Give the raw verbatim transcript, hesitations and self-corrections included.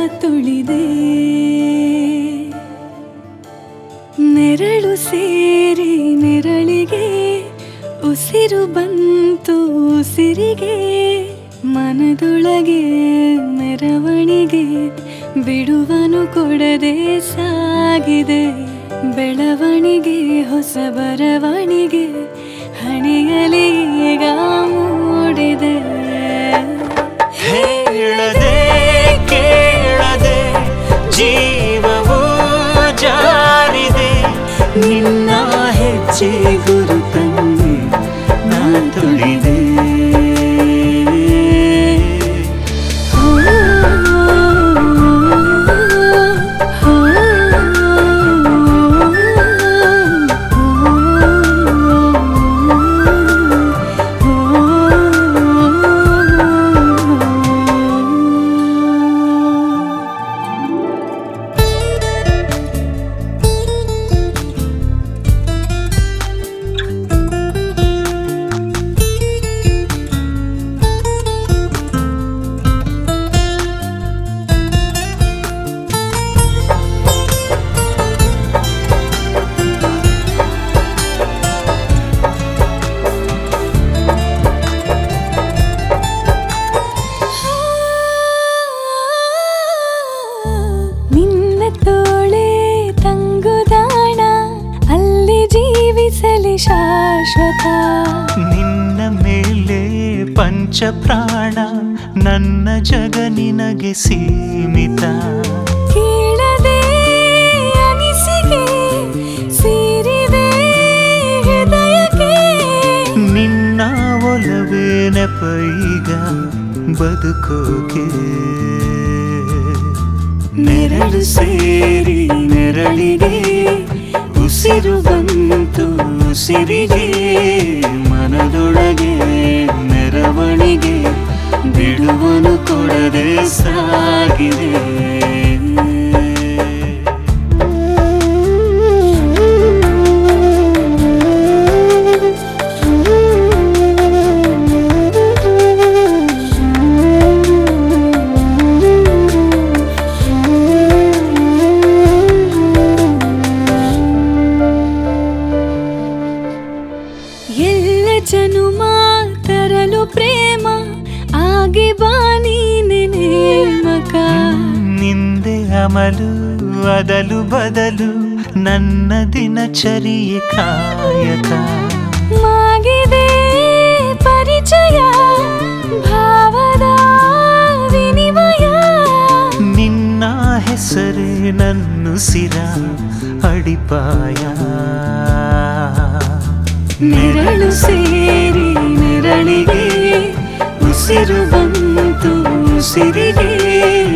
ತುಳಿದೆ ನೆರಳು ಸೇರಿ ನೆರಳಿಗೆ ಉಸಿರು ಬಂತು ಉಸಿರಿಗೆ ಮನದೊಳಗೆ ಮೆರವಣಿಗೆ ಬಿಡುವನು ಕೊಡದೆ ಸಾಗಿದೆ ಬೆಳವಣಿಗೆ ಹೊಸ ಬರವಣಿಗೆ ಹಣೆಯಲ್ಲಿ ಈಗ ಮೂಡಿದೆ ಹೇಳದೆ ಕೇಳದೆ ಜೀವವು ಜಾರಿದೆ ನಿನ್ನ ಹೆಜ್ಜೆ ಗುರುತನ್ನೇ ನಾ ತುಳಿದೆ ಶಾಶ್ವತ ನಿನ್ನ ಮೇಲೆ ಪಂಚ ಪ್ರಾಣ ನನ್ನ ಜಗ ನಿನಗೆ ಸೀಮಿತ ಕೇಳದೆ ಅನಿಸಿಕೆ ಸೇರಿದೆ ಹೃದಯಕ್ಕೆ ನಿನ್ನ ಒಲವೇ ನೆಪೈಗ ಬದುಕೋಕೆ ನೆರಳು ಸೇರಿ ನೆರಳಿಗೆ ಉಸಿರು ಬಂತು ಉಸಿರಿಗೆ ಮನದೊಳಗೆ ಮೆರವಣಿಗೆ ಬಿಡುವನು ಕೊಡದೆ ಸಾಗಿದೆ ಎಲ್ಲ ಜನುಮ ತರಲು ಪ್ರೇಮ ಆಗಿ ಬಾನಿ ನೇಮಕ ನಿಂದೆ ಅಮಲು ಅದಲು ಬದಲು ನನ್ನ ದಿನಚರಿಯೆ ಕಾಯಕ ಮಾಗಿದೆ ಪರಿಚಯ ಭಾವದ ವಿನಿಮಯ ನಿನ್ನ ಹೆಸರೇ ನನ್ನುಸಿರ ಅಡಿಪಾಯ ನೆರಳು ಸೇರಿ ನೆರಳಿಗೆ ಉಸಿರು ಬಂತು ಉಸಿರಿಗೆ